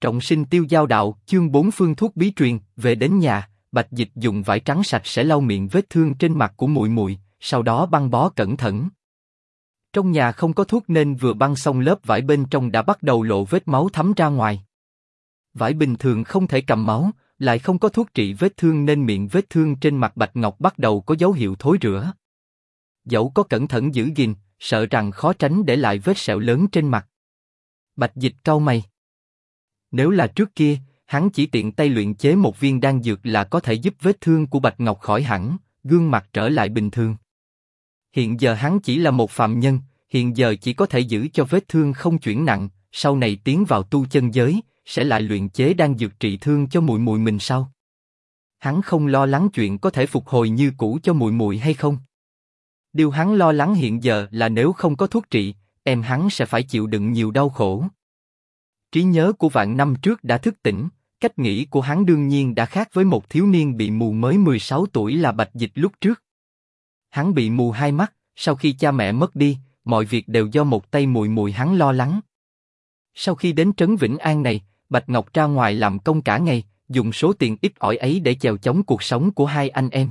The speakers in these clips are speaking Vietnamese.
Trọng sinh tiêu giao đạo, chương 4 phương thuốc bí truyền. Về đến nhà, Bạch Dịch dùng vải trắng sạch sẽ lau miệng vết thương trên mặt của muội muội, sau đó băng bó cẩn thận. Trong nhà không có thuốc nên vừa băng xong lớp vải bên trong đã bắt đầu lộ vết máu thấm ra ngoài. Vải bình thường không thể cầm máu, lại không có thuốc trị vết thương nên miệng vết thương trên mặt Bạch Ngọc bắt đầu có dấu hiệu thối rữa. Dẫu có cẩn thận giữ gìn, sợ rằng khó tránh để lại vết sẹo lớn trên mặt. Bạch Dịch cau mày. Nếu là trước kia, hắn chỉ tiện tay luyện chế một viên đan dược là có thể giúp vết thương của Bạch Ngọc khỏi hẳn, gương mặt trở lại bình thường. Hiện giờ hắn chỉ là một phàm nhân, hiện giờ chỉ có thể giữ cho vết thương không chuyển nặng, sau này tiến vào tu chân giới, sẽ lại luyện chế đan dược trị thương cho muội muội mình sau. Hắn không lo lắng chuyện có thể phục hồi như cũ cho muội muội hay không. Điều hắn lo lắng hiện giờ là nếu không có thuốc trị, em hắn sẽ phải chịu đựng nhiều đau khổ. Trí nhớ của vạn năm trước đã thức tỉnh, cách nghĩ của hắn đương nhiên đã khác với một thiếu niên bị mù mới 16 tuổi là Bạch Dịch lúc trước. Hắn bị mù hai mắt, sau khi cha mẹ mất đi, mọi việc đều do một tay muội muội hắn lo lắng. Sau khi đến trấn Vĩnh An này, Bạch Ngọc ra ngoài làm công cả ngày, dùng số tiền ít ỏi ấy để chèo chống cuộc sống của hai anh em.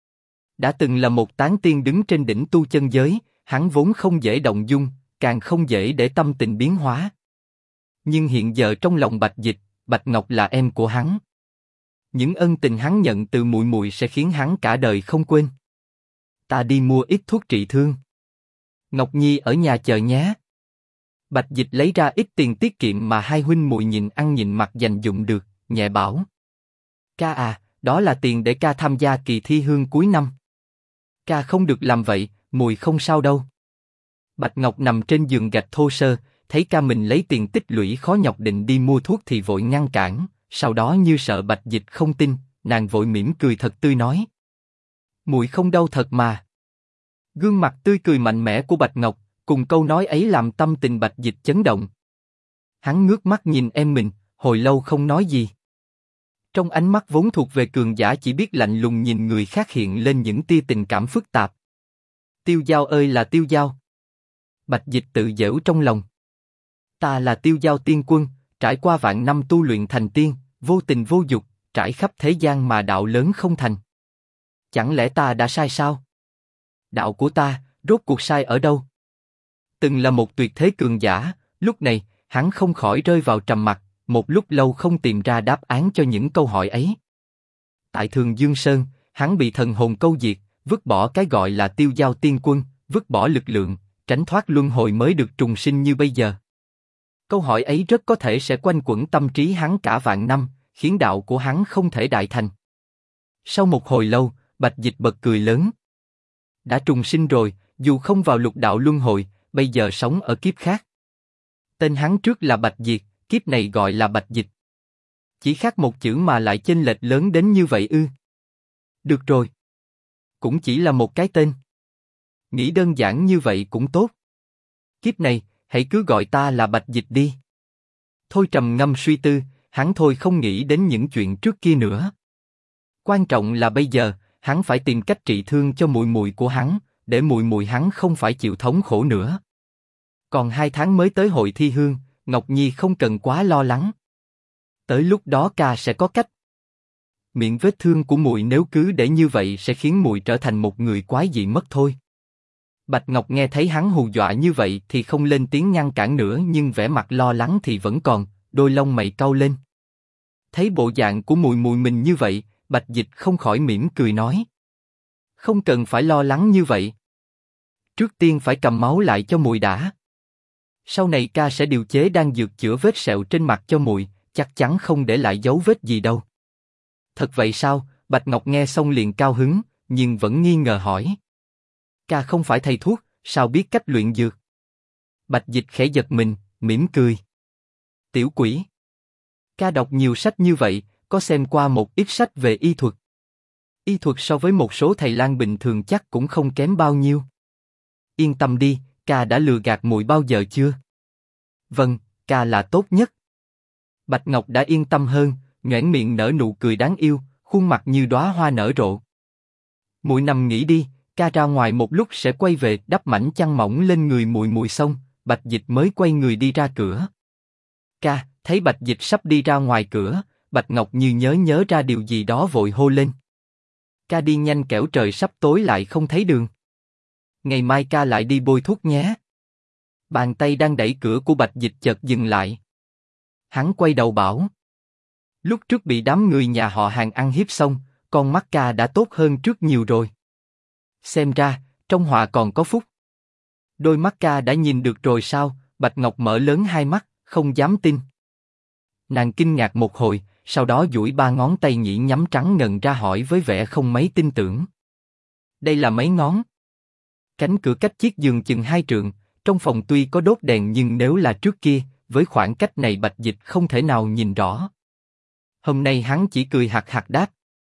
Đã từng là một tán tiên đứng trên đỉnh tu chân giới, hắn vốn không dễ động dung, càng không dễ để tâm tình biến hóa. Nhưng hiện giờ trong lòng Bạch Dịch, Bạch Ngọc là em của hắn. Những ân tình hắn nhận từ muội muội sẽ khiến hắn cả đời không quên. Ta đi mua ít thuốc trị thương. Ngọc Nhi ở nhà chờ nhé. Bạch Dịch lấy ra ít tiền tiết kiệm mà hai huynh muội nhìn ăn nhìn mặc dành dụm được, nhẹ bảo. Ca à, đó là tiền để ca tham gia kỳ thi hương cuối năm. Ca không được làm vậy, muội không sao đâu. Bạch Ngọc nằm trên giường gạch thô sơ, thấy ca mình lấy tiền tích lũy khó nhọc định đi mua thuốc thì vội ngăn cản, sau đó như sợ Bạch Dịch không tin, nàng vội mỉm cười thật tươi nói. Muội không đau thật mà. Gương mặt tươi cười mạnh mẽ của Bạch Ngọc, cùng câu nói ấy làm tâm tình Bạch Dịch chấn động. Hắn ngước mắt nhìn em mình, hồi lâu không nói gì. Trong ánh mắt vốn thuộc về cường giả chỉ biết lạnh lùng nhìn người khác hiện lên những tia tình cảm phức tạp. Tiêu Giao ơi là Tiêu Giao. Bạch Dịch tự giễu trong lòng. Ta là Tiêu Giao tiên quân, trải qua vạn năm tu luyện thành tiên, vô tình vô dục, trải khắp thế gian mà đạo lớn không thành. Chẳng lẽ ta đã sai sao? Đạo của ta, rốt cuộc sai ở đâu? Từng là một tuyệt thế cường giả, lúc này, hắn không khỏi rơi vào trầm mặc, một lúc lâu không tìm ra đáp án cho những câu hỏi ấy. Tại Thường Dương Sơn, hắn bị thần hồn câu diệt, vứt bỏ cái gọi là Tiêu Giao tiên quân, vứt bỏ lực lượng, tránh thoát luân hồi mới được trùng sinh như bây giờ. Câu hỏi ấy rất có thể sẽ quanh quẩn tâm trí hắn cả vạn năm, khiến đạo của hắn không thể đại thành. Sau một hồi lâu, Bạch Dịch bật cười lớn. Đã trùng sinh rồi, dù không vào lục đạo luân hồi, bây giờ sống ở kiếp khác. Tên hắn trước là Bạch Diệt, kiếp này gọi là Bạch Dịch. Chỉ khác một chữ mà lại chênh lệch lớn đến như vậy ư? Được rồi. Cũng chỉ là một cái tên. Nghĩ đơn giản như vậy cũng tốt. Kiếp này, hãy cứ gọi ta là Bạch Dịch đi. Thôi trầm ngâm suy tư, hắn thôi không nghĩ đến những chuyện trước kia nữa. Quan trọng là bây giờ, hắn phải tìm cách trị thương cho muội muội của hắn, để muội muội hắn không phải chịu thống khổ nữa. Còn 2 tháng mới tới hội thi hương, Ngọc Nhi không cần quá lo lắng. Tới lúc đó ca sẽ có cách. Miệng vết thương của muội nếu cứ để như vậy sẽ khiến muội trở thành một người quái dị mất thôi. Bạch Ngọc nghe thấy hắn hù dọa như vậy thì không lên tiếng ngăn cản nữa, nhưng vẻ mặt lo lắng thì vẫn còn, đôi lông mày cau lên. Thấy bộ dạng của muội muội mình như vậy, Bạch Dịch không khỏi mỉm cười nói. Không cần phải lo lắng như vậy. Trước tiên phải cầm máu lại cho muội đã. Sau này ca sẽ điều chế đan dược chữa vết sẹo trên mặt cho muội, chắc chắn không để lại dấu vết gì đâu. Thật vậy sao? Bạch Ngọc nghe xong liền cao hứng, nhưng vẫn nghi ngờ hỏi. Ca không phải thầy thuốc, sao biết cách luyện dược? Bạch Dịch khẽ giật mình, mỉm cười. Tiểu quỷ. Ca đọc nhiều sách như vậy, có xem qua một ít sách về y thuật. Y thuật so với một số thầy lang bình thường chắc cũng không kém bao nhiêu. Yên tâm đi, ca đã lừa gạt muội bao giờ chưa? Vâng, ca là tốt nhất. Bạch Ngọc đã yên tâm hơn, nhoẻn miệng nở nụ cười đáng yêu, khuôn mặt như đóa hoa nở rộ. Muội nằm nghỉ đi, ca ra ngoài một lúc sẽ quay về, đắp mảnh chăn mỏng lên người muội muội xong, Bạch Dịch mới quay người đi ra cửa. Ca, thấy Bạch Dịch sắp đi ra ngoài cửa, Bạch Ngọc Như nhớ ra điều gì đó vội hô lên. Ca đi nhanh kẻo trời sắp tối lại không thấy đường. Ngày mai ca lại đi bôi thuốc nhé. Bàn tay đang đẩy cửa của Bạch Dịch chợt dừng lại. Hắn quay đầu bảo. Lúc trước bị đám người nhà họ Hàng ăn hiếp xong, con mắt ca đã tốt hơn trước nhiều rồi. Xem ra, trong họa còn có phúc. Đôi mắt ca đã nhìn được rồi sao? Bạch Ngọc mở lớn hai mắt, không dám tin. Nàng kinh ngạc một hồi, sau đó duỗi ba ngón tay nhĩ nhắm trắng ngần ra hỏi với vẻ không mấy tin tưởng. Đây là mấy ngón? Cánh cửa cách chiếc giường chừng 2 trượng, trong phòng tuy có đốt đèn nhưng nếu là trước kia, với khoảng cách này Bạch Dịch không thể nào nhìn rõ. Hôm nay hắn chỉ cười hạc hạc đáp.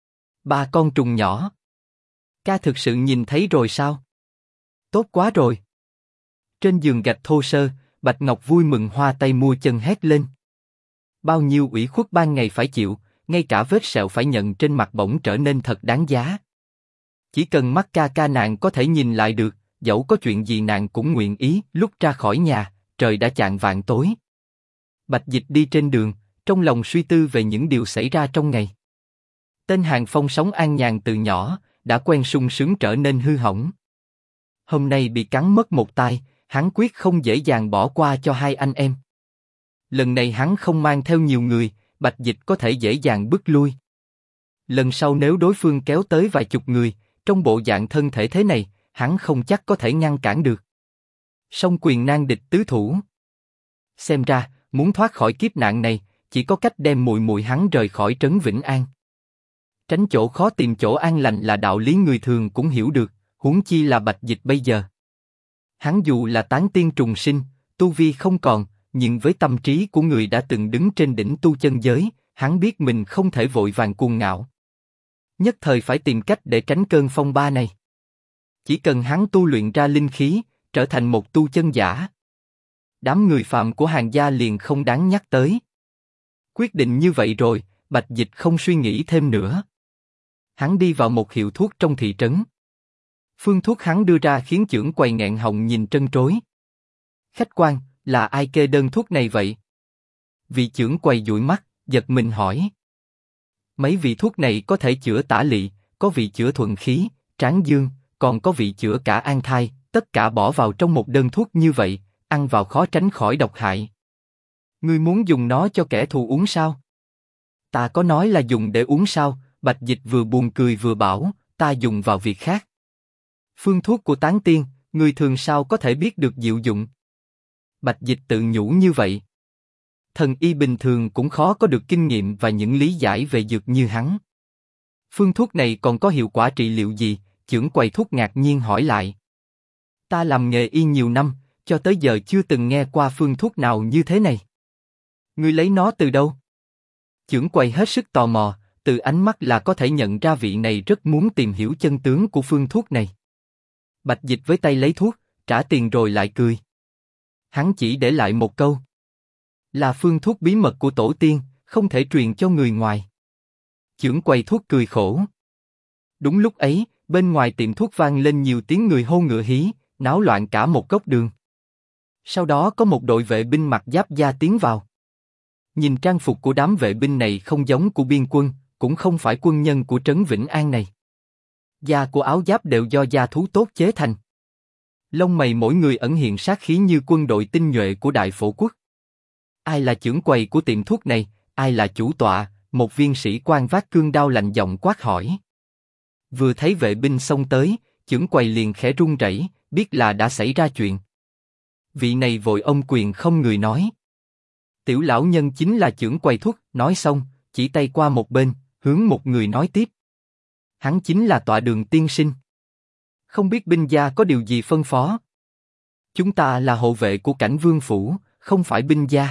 3 con trùng nhỏ. Ca thực sự nhìn thấy rồi sao? Tốt quá rồi. Trên giường gạch thô sơ, Bạch Ngọc vui mừng hoa tay mua chân hét lên. Bao nhiêu ủy khuất ban ngày phải chịu, ngay cả vết sẹo phải nhận trên mặt bỗng trở nên thật đáng giá. Chỉ cần mắt ca nàng có thể nhìn lại được, dẫu có chuyện gì nàng cũng nguyện ý. Lúc ra khỏi nhà, trời đã chạng vạng tối. Bạch Dịch đi trên đường, trong lòng suy tư về những điều xảy ra trong ngày. Tên Hàng Phong sống an nhàn từ nhỏ, đã quen sung sướng trở nên hư hỏng. Hôm nay bị cắn mất một tai, hắn quyết không dễ dàng bỏ qua cho hai anh em. Lần này hắn không mang theo nhiều người, Bạch Dịch có thể dễ dàng bước lui. Lần sau nếu đối phương kéo tới vài chục người, trong bộ dạng thân thể thế này, hắn không chắc có thể ngăn cản được. Song quyền nan địch tứ thủ. Xem ra, muốn thoát khỏi kiếp nạn này, chỉ có cách đem muội muội hắn rời khỏi trấn Vĩnh An. Tránh chỗ khó tìm chỗ an lành là đạo lý người thường cũng hiểu được, huống chi là Bạch Dịch bây giờ. Hắn dù là tán tiên trùng sinh, tu vi không còn, nhưng với tâm trí của người đã từng đứng trên đỉnh tu chân giới, hắn biết mình không thể vội vàng cuồng ngạo. Nhất thời phải tìm cách để tránh cơn phong ba này. Chỉ cần hắn tu luyện ra linh khí, trở thành một tu chân giả, đám người phạm của Hàng gia liền không đáng nhắc tới. Quyết định như vậy rồi, Bạch Dịch không suy nghĩ thêm nữa. Hắn đi vào một hiệu thuốc trong thị trấn. Phương thuốc hắn đưa ra khiến chưởng quầy nghẹn họng nhìn trân trối. Khách quan, là ai kê đơn thuốc này vậy? Vị chưởng quầy dụi mắt, giật mình hỏi. Mấy vị thuốc này có thể chữa tả lị, có vị chữa thuận khí, tráng dương, còn có vị chữa cả an thai, tất cả bỏ vào trong một đơn thuốc như vậy, ăn vào khó tránh khỏi độc hại. Ngươi muốn dùng nó cho kẻ thù uống sao? Ta có nói là dùng để uống sao? Bạch Dịch vừa buồn cười vừa bảo, ta dùng vào việc khác. Phương thuốc của tán tiên, người thường sao có thể biết được diệu dụng? Bạch Dịch tự nhủ như vậy. Thần y bình thường cũng khó có được kinh nghiệm và những lý giải về dược như hắn. Phương thuốc này còn có hiệu quả trị liệu gì? Chưởng quầy thuốc ngạc nhiên hỏi lại. Ta làm nghề y nhiều năm, cho tới giờ chưa từng nghe qua phương thuốc nào như thế này. Ngươi lấy nó từ đâu? Chưởng quầy hết sức tò mò, từ ánh mắt là có thể nhận ra vị này rất muốn tìm hiểu chân tướng của phương thuốc này. Bạch Dịch với tay lấy thuốc, trả tiền rồi lại cười. Hắn chỉ để lại một câu. Là phương thuốc bí mật của tổ tiên, không thể truyền cho người ngoài. Chưởng quầy thuốc cười khổ. Đúng lúc ấy, bên ngoài tiệm thuốc vang lên nhiều tiếng người hô ngựa hí, náo loạn cả một góc đường. Sau đó có một đội vệ binh mặc giáp da tiến vào. Nhìn trang phục của đám vệ binh này không giống của biên quân, cũng không phải quân nhân của trấn Vĩnh An này. Da của áo giáp đều do da thú tốt chế thành. Lông mày mỗi người ẩn hiện sát khí như quân đội tinh nhuệ của Đại Phổ Quốc. Ai là trưởng quầy của tiệm thuốc này, ai là chủ tọa? Một viên sĩ quan vác cương đao lạnh giọng quát hỏi. Vừa thấy vệ binh xông tới, trưởng quầy liền khẽ run rẩy, biết là đã xảy ra chuyện. Vị này vội ôm quyền không người nói. Tiểu lão nhân chính là trưởng quầy thuốc. Nói xong, chỉ tay qua một bên, hướng một người nói tiếp. Hắn chính là Tọa Đường tiên sinh. Không biết binh gia có điều gì phân phó? Chúng ta là hộ vệ của Cảnh Vương phủ, không phải binh gia.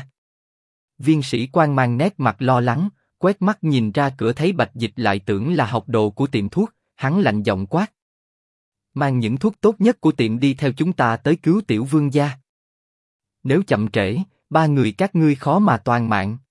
Viên sĩ quan mang nét mặt lo lắng, quét mắt nhìn ra cửa thấy Bạch Dịch lại tưởng là học đồ của tiệm thuốc, hắn lạnh giọng quát. Mang những thuốc tốt nhất của tiệm đi theo chúng ta tới cứu tiểu vương gia. Nếu chậm trễ, 3 người các ngươi khó mà toàn mạng.